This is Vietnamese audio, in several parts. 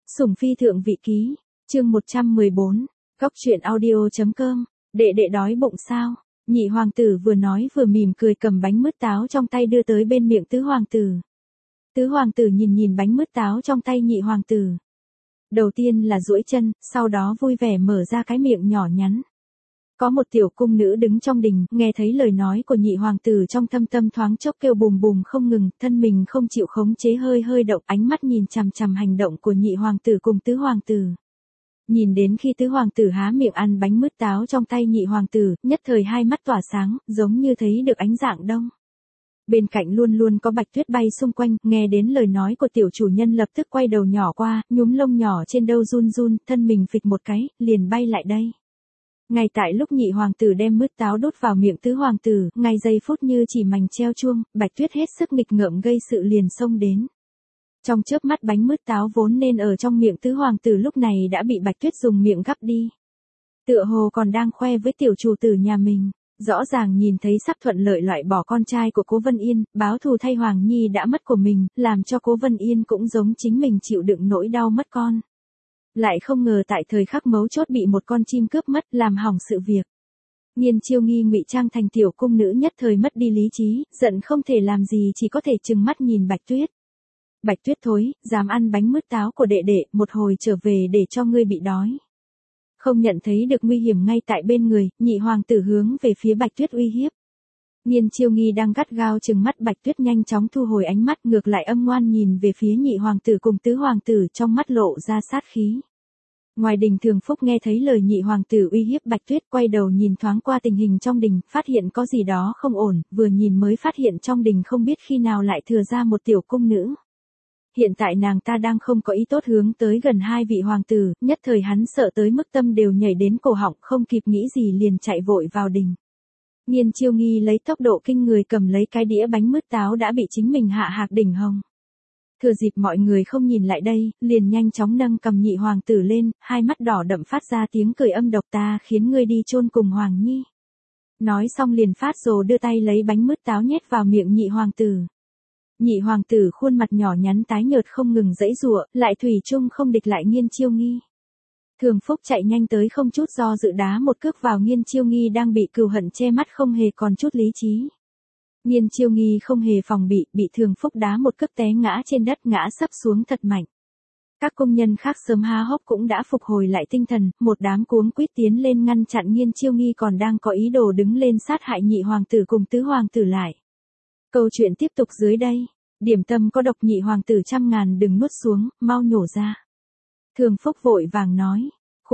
Sủng phi thượng vị ký, chương 114, góc truyện audio.com, đệ đệ đói bụng sao? Nhị hoàng tử vừa nói vừa mỉm cười cầm bánh mứt táo trong tay đưa tới bên miệng tứ hoàng tử. Tứ hoàng tử nhìn nhìn bánh mứt táo trong tay nhị hoàng tử. Đầu tiên là duỗi chân, sau đó vui vẻ mở ra cái miệng nhỏ nhắn. Có một tiểu cung nữ đứng trong đình, nghe thấy lời nói của nhị hoàng tử trong thâm tâm thoáng chốc kêu bùm bùm không ngừng, thân mình không chịu khống chế hơi hơi động, ánh mắt nhìn chằm chằm hành động của nhị hoàng tử cùng tứ hoàng tử. Nhìn đến khi tứ hoàng tử há miệng ăn bánh mứt táo trong tay nhị hoàng tử, nhất thời hai mắt tỏa sáng, giống như thấy được ánh dạng đông. Bên cạnh luôn luôn có Bạch Tuyết bay xung quanh, nghe đến lời nói của tiểu chủ nhân lập tức quay đầu nhỏ qua, nhúm lông nhỏ trên đầu run run, thân mình phịch một cái, liền bay lại đây. Ngay tại lúc nhị hoàng tử đem mứt táo đút vào miệng tứ hoàng tử, ngay giây phút như chỉ mảnh treo chuông, Bạch Tuyết hết sức nghịch ngợm gây sự liền xông đến. Trong chớp mắt bánh mứt táo vốn nên ở trong miệng tứ hoàng tử lúc này đã bị Bạch Tuyết dùng miệng gắp đi. Tựa hồ còn đang khoe với tiểu chủ tử nhà mình, rõ ràng nhìn thấy sắp thuận lợi loại bỏ con trai của Cố Vân Yên, báo thù thay Hoàng Nhi đã mất của mình, làm cho Cố Vân Yên cũng giống chính mình chịu đựng nỗi đau mất con. Lại không ngờ tại thời khắc mấu chốt bị một con chim cướp mất, làm hỏng sự việc. Nghiên Chiêu Nghi ngụy trang thành tiểu cung nữ nhất thời mất đi lý trí, giận không thể làm gì chỉ có thể trừng mắt nhìn Bạch Tuyết. Bạch Tuyết thối, dám ăn bánh mứt táo của đệ đệ, một hồi trở về để cho ngươi bị đói. Không nhận thấy được nguy hiểm ngay tại bên người, nhị hoàng tử hướng về phía Bạch Tuyết uy hiếp. Nghiên Chiêu Nghi đang gắt gao trừng mắt Bạch Tuyết nhanh chóng thu hồi ánh mắt, ngược lại âm ngoan nhìn về phía nhị hoàng tử cùng tứ hoàng tử, trong mắt lộ ra sát khí. Ngoài đình Thường Phúc nghe thấy lời nhị hoàng tử uy hiếp Bạch Tuyết, quay đầu nhìn thoáng qua tình hình trong đình, phát hiện có gì đó không ổn, vừa nhìn mới phát hiện trong đình không biết khi nào lại thừa ra một tiểu cung nữ. Hiện tại nàng ta đang không có ý tốt hướng tới gần hai vị hoàng tử, nhất thời hắn sợ tới mức tâm đều nhảy đến cổ họng, không kịp nghĩ gì liền chạy vội vào đình. Nghiên Chiêu Nghi lấy tốc độ kinh người cầm lấy cái đĩa bánh mứt táo đã bị chính mình hạ hạc đỉnh hồng. Thừa dịp mọi người không nhìn lại đây, liền nhanh chóng nâng cầm nhị hoàng tử lên, hai mắt đỏ đậm phát ra tiếng cười âm độc, ta khiến ngươi đi chôn cùng Hoàng Nhi. Nói xong liền phát rồ đưa tay lấy bánh mứt táo nhét vào miệng nhị hoàng tử. Nhị hoàng tử khuôn mặt nhỏ nhắn tái nhợt không ngừng giãy giụa, lại thủy chung không địch lại Nghiên Chiêu Nghi. Thường Phúc chạy nhanh tới không chút do dự đá một cước vào Nghiên Chiêu Nghi đang bị cừu hận che mắt không hề còn chút lý trí. Nghiên Chiêu Nghi không hề phòng bị Thường Phúc đá một cước té ngã trên đất, ngã sấp xuống thật mạnh. Các công nhân khác sớm há hốc cũng đã phục hồi lại tinh thần, một đám cuống quýt tiến lên ngăn chặn Nghiên Chiêu Nghi còn đang có ý đồ đứng lên sát hại nhị hoàng tử cùng tứ hoàng tử lại. Câu chuyện tiếp tục dưới đây. Điểm tâm có độc, nhị hoàng tử 100.000 đừng nuốt xuống, mau nhổ ra. Thường Phúc vội vàng nói.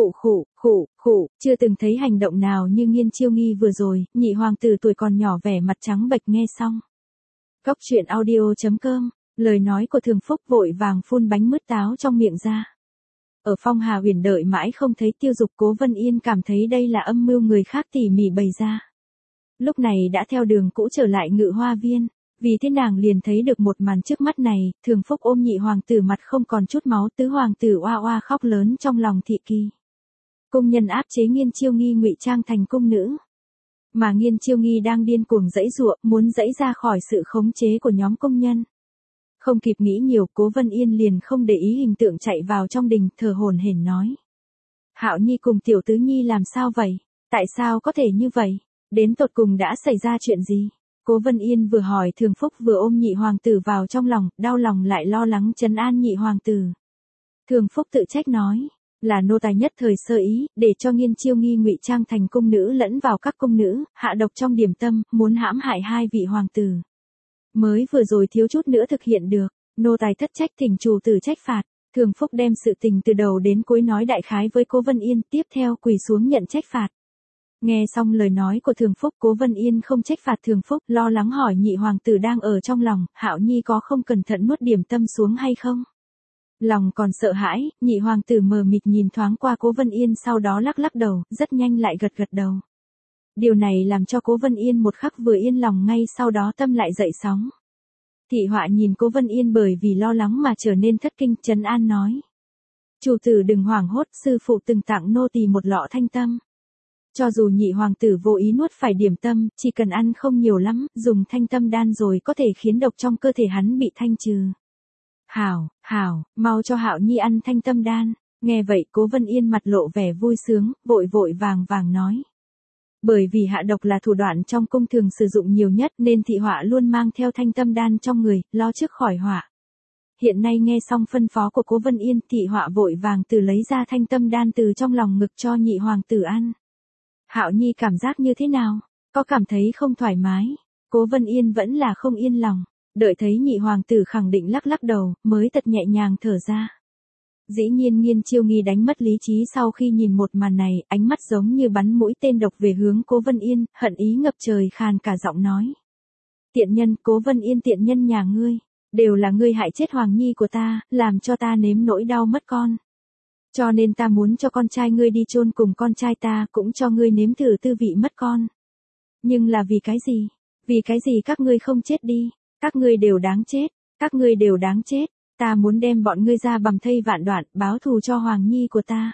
Khụ, chưa từng thấy hành động nào như Nghiên Chiêu Nghi vừa rồi, nhị hoàng tử tuổi còn nhỏ vẻ mặt trắng bệch nghe xong. Góc truyện audio.com, lời nói của Thường Phúc vội vàng phun bánh mứt táo trong miệng ra. Ở Phong Hà Huyền đợi mãi không thấy Tiêu Dục, Cố Vân Yên cảm thấy đây là âm mưu người khác tỉ mỉ bày ra. Lúc này đã theo đường cũ trở lại Ngự Hoa Viên, vì thế nàng liền thấy được một màn trước mắt này, Thường Phúc ôm nhị hoàng tử mặt không còn chút máu, tứ hoàng tử oa oa khóc lớn trong lòng thị kỳ. Công nhân áp chế Nghiên Chiêu Nghi ngụy trang thành cung nữ. Mà Nghiên Chiêu Nghi đang điên cuồng giãy giụa, muốn giãy ra khỏi sự khống chế của nhóm công nhân. Không kịp nghĩ nhiều, Cố Vân Yên liền không để ý hình tượng chạy vào trong đình, thở hổn hển nói. Hạo Nhi cùng tiểu tứ nhi làm sao vậy? Tại sao có thể như vậy? Đến tột cùng đã xảy ra chuyện gì? Cố Vân Yên vừa hỏi Thường Phúc vừa ôm nhị hoàng tử vào trong lòng, đau lòng lại lo lắng trấn an nhị hoàng tử. Thường Phúc tự trách nói, là nô tài nhất thời sơ ý, để cho Nghiên Chiêu Nghi ngụy trang thành cung nữ lẫn vào các cung nữ, hạ độc trong điểm tâm, muốn hãm hại hai vị hoàng tử. Mới vừa rồi thiếu chút nữa thực hiện được, nô tài thất trách, thỉnh chủ tử trách phạt. Thường Phúc đem sự tình từ đầu đến cuối nói đại khái với Cố Vân Yên, tiếp theo quỳ xuống nhận trách phạt. Nghe xong lời nói của Thường Phúc, Cố Vân Yên không trách phạt Thường Phúc, lo lắng hỏi nhị hoàng tử đang ở trong lòng, Hạo Nhi có không cẩn thận nuốt điểm tâm xuống hay không? Lòng còn sợ hãi, nhị hoàng tử mờ mịt nhìn thoáng qua Cố Vân Yên, sau đó lắc lắc đầu, rất nhanh lại gật gật đầu. Điều này làm cho Cố Vân Yên một khắc vừa yên lòng, ngay sau đó tâm lại dậy sóng. Thị Họa nhìn Cố Vân Yên bởi vì lo lắng mà trở nên thất kinh, trấn an nói. Chủ tử đừng hoảng hốt, sư phụ từng tặng nô tỳ một lọ thanh tâm. Cho dù nhị hoàng tử vô ý nuốt phải điểm tâm, chỉ cần ăn không nhiều lắm, dùng thanh tâm đan rồi có thể khiến độc trong cơ thể hắn bị thanh trừ. Hảo, mau cho Hạo Nhi ăn thanh tâm đan. Nghe vậy Cố Vân Yên mặt lộ vẻ vui sướng, vội vội vàng nói. Bởi vì hạ độc là thủ đoạn trong cung thường sử dụng nhiều nhất nên thị họa luôn mang theo thanh tâm đan trong người, lo trước khỏi họa. Hiện nay nghe xong phân phó của Cố Vân Yên, thị họa vội vàng từ lấy ra thanh tâm đan từ trong lòng ngực cho nhị hoàng tử ăn. Hạo Nhi cảm giác như thế nào? Có cảm thấy không thoải mái? Cố Vân Yên vẫn là không yên lòng, đợi thấy nhị hoàng tử khẳng định lắc đầu, mới thật nhẹ nhàng thở ra. Dĩ nhiên Nghiên Chiêu Nghi đánh mất lý trí sau khi nhìn một màn này, ánh mắt giống như bắn mũi tên độc về hướng Cố Vân Yên, hận ý ngập trời khàn cả giọng nói. Tiện nhân, Cố Vân Yên tiện nhân nhà ngươi, đều là ngươi hại chết Hoàng Nhi của ta, làm cho ta nếm nỗi đau mất con. Cho nên ta muốn cho con trai ngươi đi chôn cùng con trai ta, cũng cho ngươi nếm thử tư vị mất con. Nhưng là vì cái gì? Vì cái gì các ngươi không chết đi? Các ngươi đều đáng chết, các ngươi đều đáng chết. Ta muốn đem bọn ngươi ra bầm thây vạn đoạn, báo thù cho Hoàng Nhi của ta.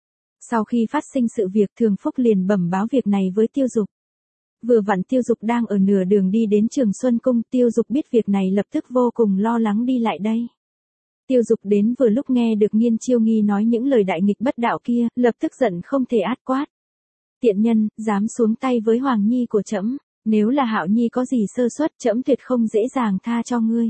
Sau khi phát sinh sự việc, Thường Phúc liền bẩm báo việc này với Tiêu Dục. Vừa vặn Tiêu Dục đang ở nửa đường đi đến Trường Xuân Cung, Tiêu Dục biết việc này lập tức vô cùng lo lắng đi lại đây. Tiêu Dục đến vừa lúc nghe được Nghiên Chiêu Nghi nói những lời đại nghịch bất đạo kia, lập tức giận không thể át quát. Tiện nhân, dám xuống tay với Hoàng Nhi của trẫm, nếu là Hạo Nhi có gì sơ suất, trẫm tuyệt không dễ dàng tha cho ngươi.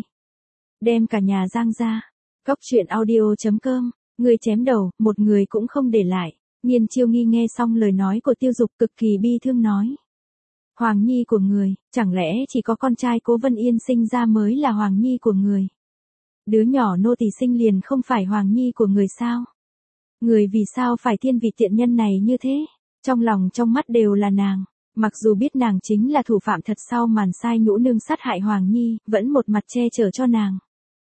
Đem cả nhà giang ra. Góc truyện audio.com, ngươi chém đầu, một người cũng không để lại. Nghiên Chiêu Nghi nghe xong lời nói của Tiêu Dục cực kỳ bi thương nói. Hoàng Nhi của người, chẳng lẽ chỉ có con trai Cố Vân Yên sinh ra mới là Hoàng Nhi của người? Đứa nhỏ nô tỳ sinh liền không phải Hoàng Nhi của người sao? Người vì sao phải thiên vị tiện nhân này như thế? Trong lòng trong mắt đều là nàng. Mặc dù biết nàng chính là thủ phạm thật sau màn sai nhũ nương sát hại Hoàng Nhi, vẫn một mặt che chở cho nàng.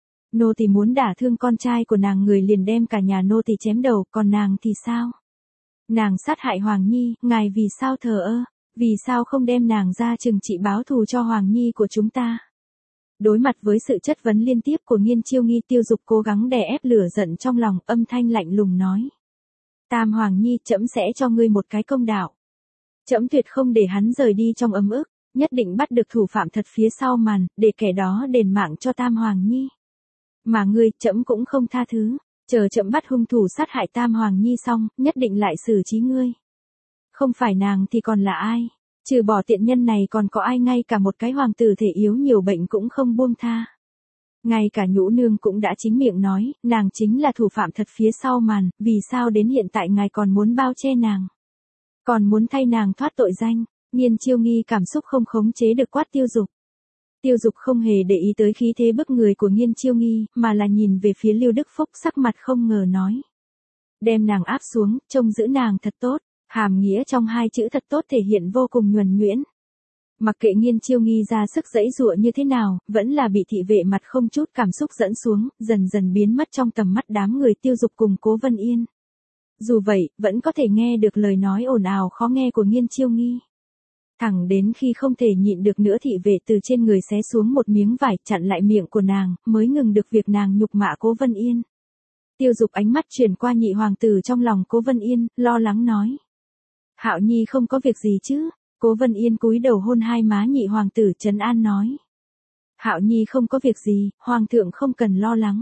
Nô tỳ muốn đả thương con trai của nàng, người liền đem cả nhà nô tỳ chém đầu, còn nàng thì sao? Nàng sát hại Hoàng Nhi, ngài vì sao thờ ơ? Vì sao không đem nàng ra trừng trị báo thù cho Hoàng Nhi của chúng ta? Đối mặt với sự chất vấn liên tiếp của Nghiên Chiêu Nghi, Tiêu Dục cố gắng đè ép lửa giận trong lòng, âm thanh lạnh lùng nói. Tam Hoàng Nhi, trẫm sẽ cho ngươi một cái công đạo. Trẫm tuyệt không để hắn rời đi trong ấm ức, nhất định bắt được thủ phạm thật phía sau màn, để kẻ đó đền mạng cho Tam Hoàng Nhi. Mà ngươi, trẫm cũng không tha thứ, chờ trẫm bắt hung thủ sát hại Tam Hoàng Nhi xong, nhất định lại xử trí ngươi. Không phải nàng thì còn là ai? Trừ bỏ tiện nhân này còn có ai, ngay cả một cái hoàng tử thể yếu nhiều bệnh cũng không buông tha. Ngay cả nhũ nương cũng đã chính miệng nói, nàng chính là thủ phạm thật phía sau màn, vì sao đến hiện tại ngài còn muốn bao che nàng? Còn muốn thay nàng thoát tội danh? Nghiên Chiêu Nghi cảm xúc không khống chế được quát Tiêu Dục. Tiêu Dục không hề để ý tới khí thế bức người của Nghiên Chiêu Nghi, mà là nhìn về phía Lưu Đức Phúc, sắc mặt không ngờ nói. Đem nàng áp xuống, trông giữ nàng thật tốt. Hàm nghĩa trong hai chữ thật tốt thể hiện vô cùng nhuần nhuyễn. Mặc kệ Nghiên Chiêu Nghi ra sức giãy giụa như thế nào, vẫn là bị thị vệ mặt không chút cảm xúc dẫn xuống, dần dần biến mất trong tầm mắt đám người Tiêu Dục cùng Cố Vân Yên. Dù vậy, vẫn có thể nghe được lời nói ồn ào khó nghe của Nghiên Chiêu Nghi. Thẳng đến khi không thể nhịn được nữa, thị vệ từ trên người xé xuống một miếng vải chặn lại miệng của nàng, mới ngừng được việc nàng nhục mạ Cố Vân Yên. Tiêu Dục ánh mắt chuyển qua nhị hoàng tử trong lòng Cố Vân Yên, lo lắng nói. Hạo Nhi không có việc gì chứ? Cố Vân Yên cúi đầu hôn hai má nhị hoàng tử, trấn an nói. Hạo Nhi không có việc gì, hoàng thượng không cần lo lắng.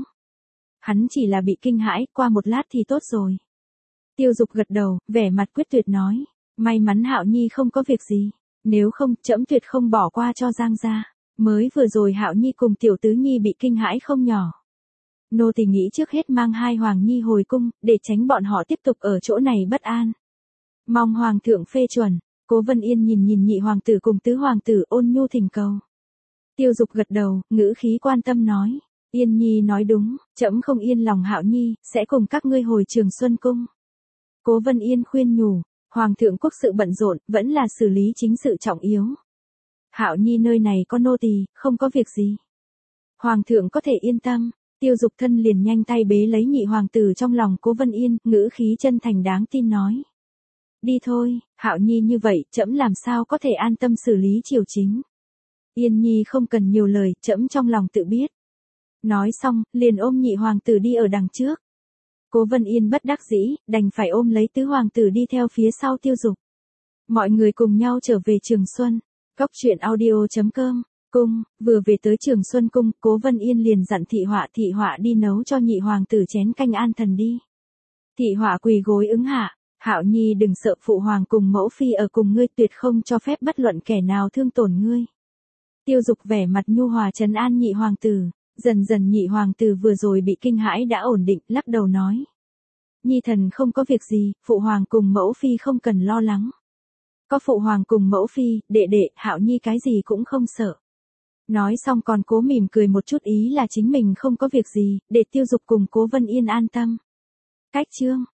Hắn chỉ là bị kinh hãi, qua một lát thì tốt rồi. Tiêu Dục gật đầu, vẻ mặt quyết tuyệt nói. May mắn Hạo Nhi không có việc gì, nếu không, trẫm tuyệt không bỏ qua cho Giang gia. Mới vừa rồi Hạo Nhi cùng tiểu tứ nhi bị kinh hãi không nhỏ. Nô tỳ nghĩ trước hết mang hai Hoàng Nhi hồi cung, để tránh bọn họ tiếp tục ở chỗ này bất an. Mong Hoàng thượng phê chuẩn. Cố Vân Yên nhìn nhị hoàng tử cùng tứ hoàng tử, ôn nhu thỉnh cầu. Tiêu Dục gật đầu, ngữ khí quan tâm nói. Yên Nhi nói đúng, trẫm không yên lòng Hạo Nhi, sẽ cùng các ngươi hồi Trường Xuân Cung. Cố Vân Yên khuyên nhủ, Hoàng thượng quốc sự bận rộn, vẫn là xử lý chính sự trọng yếu. Hạo Nhi nơi này có nô tỳ, không có việc gì. Hoàng thượng có thể yên tâm. Tiêu Dục thân liền nhanh tay bế lấy nhị hoàng tử trong lòng Cố Vân Yên, ngữ khí chân thành đáng tin nói. Đi thôi, Hạo Nhi như vậy, trẫm làm sao có thể an tâm xử lý triều chính. Yên Nhi không cần nhiều lời, trẫm trong lòng tự biết. Nói xong, liền ôm nhị hoàng tử đi ở đằng trước. Cố Vân Yên bất đắc dĩ, đành phải ôm lấy tứ hoàng tử đi theo phía sau Tiêu Dục. Mọi người cùng nhau trở về Trường Xuân. Góc truyện audio.com Cung, vừa về tới Trường Xuân Cung, Cố Vân Yên liền dặn thị họa đi nấu cho nhị hoàng tử chén canh an thần đi. Thị họa quỳ gối ứng hạ, Hạo Nhi đừng sợ, phụ hoàng cùng mẫu phi ở cùng ngươi, tuyệt không cho phép bất luận kẻ nào thương tổn ngươi. Tiêu Dục vẻ mặt nhu hòa trấn an nhị hoàng tử, dần dần nhị hoàng tử vừa rồi bị kinh hãi đã ổn định, lắc đầu nói. Nhi thần không có việc gì, phụ hoàng cùng mẫu phi không cần lo lắng. Có phụ hoàng cùng mẫu phi, đệ đệ, Hạo Nhi cái gì cũng không sợ. Nói xong còn cố mỉm cười một chút, ý là chính mình không có việc gì, để Tiêu Dục cùng Cố Vân Yên an tâm. Cách chương